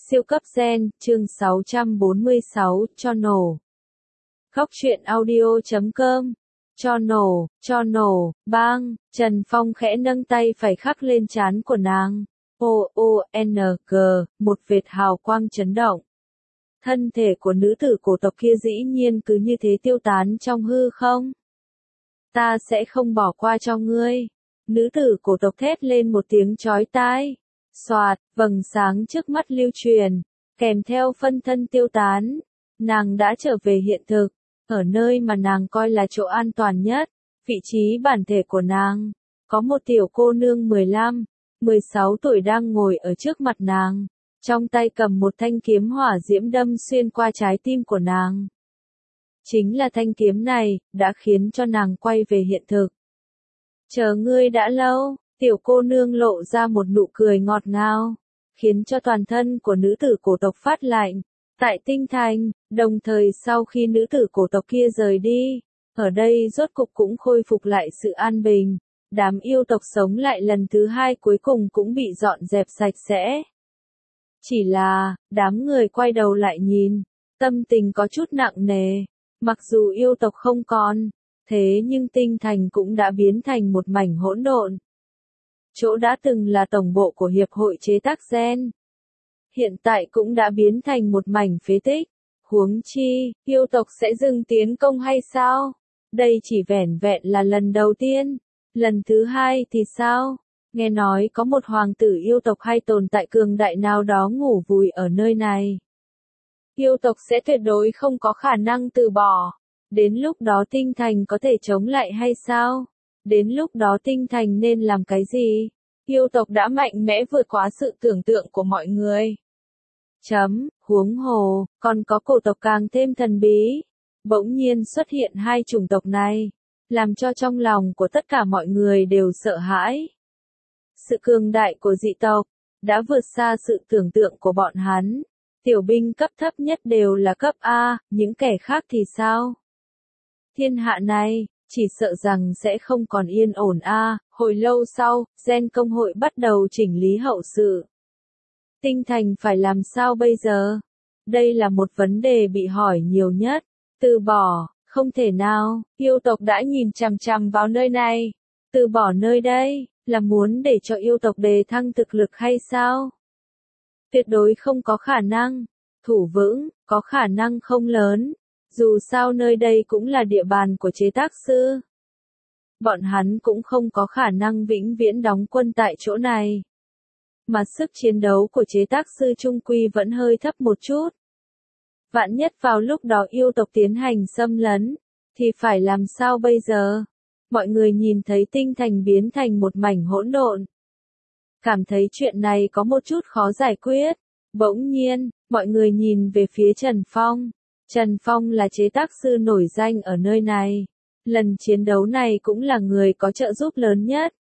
Siêu cấp gen, chương 646, cho nổ. Góc truyện audio.com. Cho nổ, bang, Trần Phong khẽ nâng tay phải khắc lên trán của nàng. O-O-N-G, một vệt hào quang chấn động. Thân thể của nữ tử cổ tộc kia dĩ nhiên cứ như thế tiêu tán trong hư không. Ta sẽ không bỏ qua cho ngươi. Nữ tử cổ tộc thét lên một tiếng chói tai. Xoạt, vầng sáng trước mắt lưu truyền, kèm theo phân thân tiêu tán. Nàng đã trở về hiện thực, ở nơi mà nàng coi là chỗ an toàn nhất, vị trí bản thể của nàng. Có một tiểu cô nương 15, 16 tuổi đang ngồi ở trước mặt nàng, trong tay cầm một thanh kiếm hỏa diễm đâm xuyên qua trái tim của nàng. Chính là thanh kiếm này, đã khiến cho nàng quay về hiện thực. Chờ ngươi đã lâu. Tiểu cô nương lộ ra một nụ cười ngọt ngào, khiến cho toàn thân của nữ tử cổ tộc phát lạnh. Tại Tinh Thành, đồng thời sau khi nữ tử cổ tộc kia rời đi, ở đây rốt cục cũng khôi phục lại sự an bình. Đám yêu tộc sống lại lần thứ hai cuối cùng cũng bị dọn dẹp sạch sẽ. Chỉ là, đám người quay đầu lại nhìn, tâm tình có chút nặng nề. Mặc dù yêu tộc không còn, thế nhưng Tinh Thành cũng đã biến thành một mảnh hỗn độn. Chỗ đã từng là tổng bộ của Hiệp hội chế tác gen, hiện tại cũng đã biến thành một mảnh phế tích. Huống chi, yêu tộc sẽ dừng tiến công hay sao? Đây chỉ vẻn vẹn là lần đầu tiên. Lần thứ hai thì sao? Nghe nói có một hoàng tử yêu tộc hay tồn tại cường đại nào đó ngủ vùi ở nơi này. Yêu tộc sẽ tuyệt đối không có khả năng từ bỏ. Đến lúc đó Tinh Thành có thể chống lại hay sao? Đến lúc đó Tinh Thành nên làm cái gì? Yêu tộc đã mạnh mẽ vượt quá sự tưởng tượng của mọi người. Huống hồ, còn có cổ tộc càng thêm thần bí. Bỗng nhiên xuất hiện hai chủng tộc này, làm cho trong lòng của tất cả mọi người đều sợ hãi. Sự cường đại của dị tộc, đã vượt xa sự tưởng tượng của bọn hắn. Tiểu binh cấp thấp nhất đều là cấp A, những kẻ khác thì sao? Thiên hạ này, chỉ sợ rằng sẽ không còn yên ổn a. Hồi lâu sau, gen công hội bắt đầu chỉnh lý hậu sự. Tinh Thành phải làm sao bây giờ? Đây là một vấn đề bị hỏi nhiều nhất. Từ bỏ, không thể nào, yêu tộc đã nhìn chằm chằm vào nơi này. Từ bỏ nơi đây, là muốn để cho yêu tộc đề thăng thực lực hay sao? Tuyệt đối không có khả năng. Thủ vững, có khả năng không lớn. Dù sao nơi đây cũng là địa bàn của chế tác sư. Bọn hắn cũng không có khả năng vĩnh viễn đóng quân tại chỗ này. Mà sức chiến đấu của chế tác sư trung quy vẫn hơi thấp một chút. Vạn nhất vào lúc đó yêu tộc tiến hành xâm lấn, thì phải làm sao bây giờ? Mọi người nhìn thấy Tinh Thành biến thành một mảnh hỗn độn. Cảm thấy chuyện này có một chút khó giải quyết. Bỗng nhiên, mọi người nhìn về phía Trần Phong. Trần Phong là chế tác sư nổi danh ở nơi này. Lần chiến đấu này cũng là người có trợ giúp lớn nhất.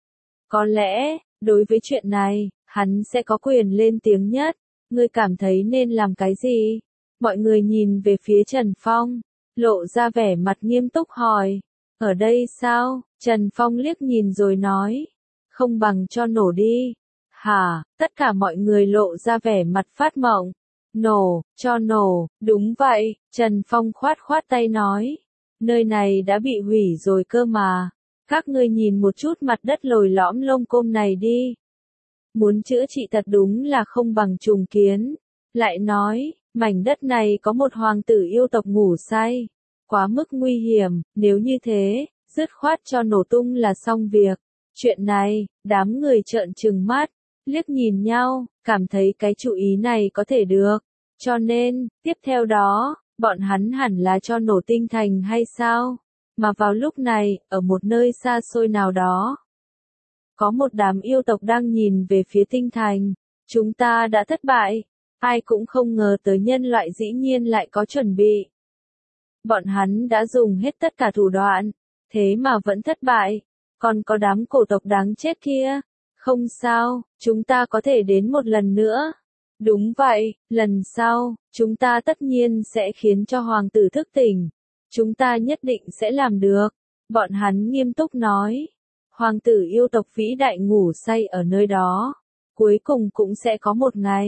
Có lẽ, đối với chuyện này, hắn sẽ có quyền lên tiếng nhất. Ngươi cảm thấy nên làm cái gì? Mọi người nhìn về phía Trần Phong, lộ ra vẻ mặt nghiêm túc hỏi. Ở đây sao? Trần Phong liếc nhìn rồi nói. Không bằng cho nổ đi. Hả? Tất cả mọi người lộ ra vẻ mặt phát mộng. Nổ, cho nổ, đúng vậy, Trần Phong khoát tay nói. Nơi này đã bị hủy rồi cơ mà. Các ngươi nhìn một chút mặt đất lồi lõm lông côm này đi. Muốn chữa trị thật đúng là không bằng trùng kiến. Lại nói, mảnh đất này có một hoàng tử yêu tộc ngủ say. Quá mức nguy hiểm, nếu như thế, dứt khoát cho nổ tung là xong việc. Chuyện này, đám người trợn trừng mắt, liếc nhìn nhau, cảm thấy cái chủ ý này có thể được. Cho nên, tiếp theo đó, bọn hắn hẳn là cho nổ Tinh Thành hay sao? Mà vào lúc này, ở một nơi xa xôi nào đó, có một đám yêu tộc đang nhìn về phía Tinh Thành. Chúng ta đã thất bại. Ai cũng không ngờ tới nhân loại dĩ nhiên lại có chuẩn bị. Bọn hắn đã dùng hết tất cả thủ đoạn, thế mà vẫn thất bại. Còn có đám cổ tộc đáng chết kia. Không sao, chúng ta có thể đến một lần nữa. Đúng vậy, lần sau, chúng ta tất nhiên sẽ khiến cho hoàng tử thức tỉnh. Chúng ta nhất định sẽ làm được. Bọn hắn nghiêm túc nói. Hoàng tử yêu tộc vĩ đại ngủ say ở nơi đó. Cuối cùng cũng sẽ có một ngày.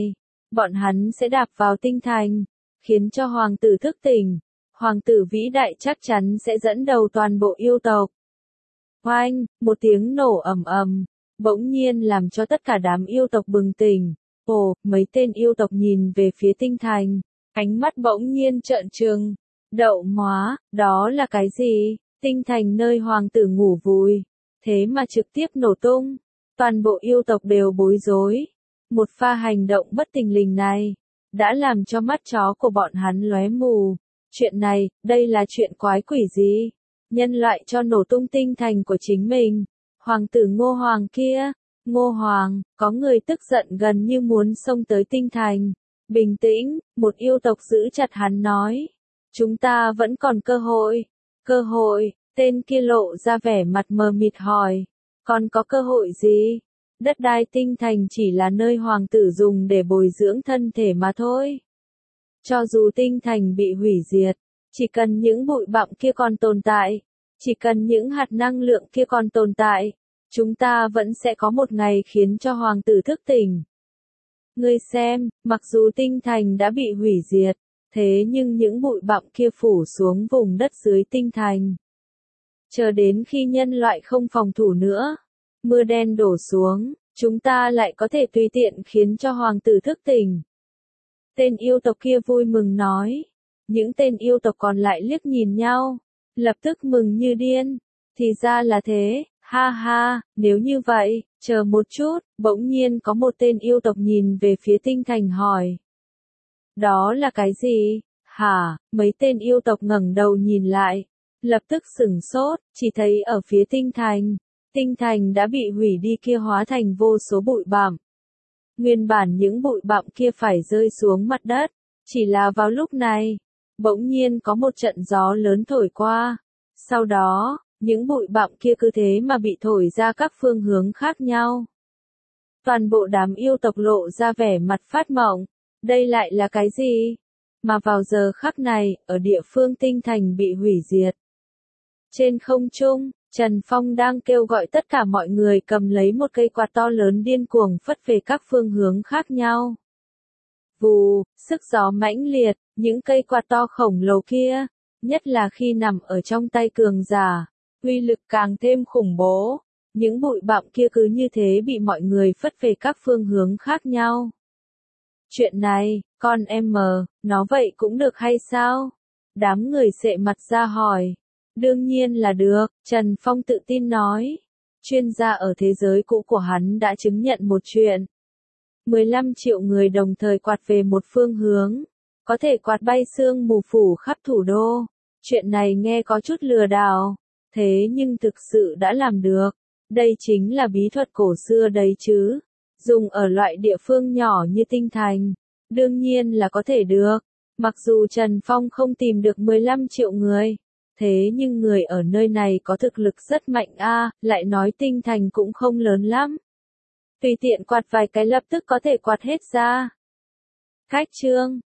bọn hắn sẽ đạp vào tinh thành, khiến cho hoàng tử thức tỉnh. Hoàng tử vĩ đại chắc chắn sẽ dẫn đầu toàn bộ yêu tộc. Oanh, một tiếng nổ ầm ầm, bỗng nhiên làm cho tất cả đám yêu tộc bừng tỉnh. Ồ, mấy tên yêu tộc nhìn về phía tinh thành, ánh mắt bỗng nhiên trợn trừng. Đậu móa, đó là cái gì? Tinh thành nơi hoàng tử ngủ vùi, thế mà trực tiếp nổ tung. Toàn bộ yêu tộc đều bối rối. Một pha hành động bất thình lình này, đã làm cho mắt chó của bọn hắn lóe mù. Chuyện này, đây là chuyện quái quỷ gì? Nhân loại cho nổ tung tinh thành của chính mình. Hoàng tử Ngô Hoàng kia, Ngô Hoàng, có người tức giận gần như muốn xông tới tinh thành. Bình tĩnh, một yêu tộc giữ chặt hắn nói. Chúng ta vẫn còn cơ hội. Cơ hội, tên kia lộ ra vẻ mặt mờ mịt hỏi. Còn có cơ hội gì? Đất đai tinh thành chỉ là nơi hoàng tử dùng để bồi dưỡng thân thể mà thôi. Cho dù tinh thành bị hủy diệt, chỉ cần những bụi bặm kia còn tồn tại, chỉ cần những hạt năng lượng kia còn tồn tại, chúng ta vẫn sẽ có một ngày khiến cho hoàng tử thức tỉnh. Ngươi xem, mặc dù tinh thành đã bị hủy diệt, thế nhưng những bụi bặm kia phủ xuống vùng đất dưới tinh thành. Chờ đến khi nhân loại không phòng thủ nữa, mưa đen đổ xuống, chúng ta lại có thể tùy tiện khiến cho hoàng tử thức tỉnh. Tên yêu tộc kia vui mừng nói. Những tên yêu tộc còn lại liếc nhìn nhau, lập tức mừng như điên. Thì ra là thế, ha ha, nếu như vậy, chờ một chút, bỗng nhiên có một tên yêu tộc nhìn về phía tinh thành hỏi. Đó là cái gì? Hả? Mấy tên yêu tộc ngẩng đầu nhìn lại, lập tức sửng sốt, chỉ thấy ở phía tinh thành đã bị hủy đi kia hóa thành vô số bụi bặm. Nguyên bản những bụi bặm kia phải rơi xuống mặt đất, chỉ là vào lúc này, bỗng nhiên có một trận gió lớn thổi qua. Sau đó, những bụi bặm kia cứ thế mà bị thổi ra các phương hướng khác nhau. Toàn bộ đám yêu tộc lộ ra vẻ mặt phát mộng. Đây lại là cái gì? Mà vào giờ khắc này, ở địa phương tinh thành bị hủy diệt. Trên không trung, Trần Phong đang kêu gọi tất cả mọi người cầm lấy một cây quạt to lớn điên cuồng phất về các phương hướng khác nhau. Vù, sức gió mãnh liệt, những cây quạt to khổng lồ kia, nhất là khi nằm ở trong tay cường giả, uy lực càng thêm khủng bố. Những bụi bặm kia cứ như thế bị mọi người phất về các phương hướng khác nhau. Chuyện này, con em mờ, nó vậy cũng được hay sao? Đám người xệ mặt ra hỏi. Đương nhiên là được, Trần Phong tự tin nói. Chuyên gia ở thế giới cũ của hắn đã chứng nhận một chuyện. 15 triệu người đồng thời quạt về một phương hướng, có thể quạt bay sương mù phủ khắp thủ đô. Chuyện này nghe có chút lừa đảo, thế nhưng thực sự đã làm được. Đây chính là bí thuật cổ xưa đấy chứ. Dùng ở loại địa phương nhỏ như tinh thành, đương nhiên là có thể được. Mặc dù Trần Phong không tìm được 15 triệu người, thế nhưng người ở nơi này có thực lực rất mạnh lại nói tinh thành cũng không lớn lắm. Tùy tiện quạt vài cái lập tức có thể quạt hết ra. Khách trương,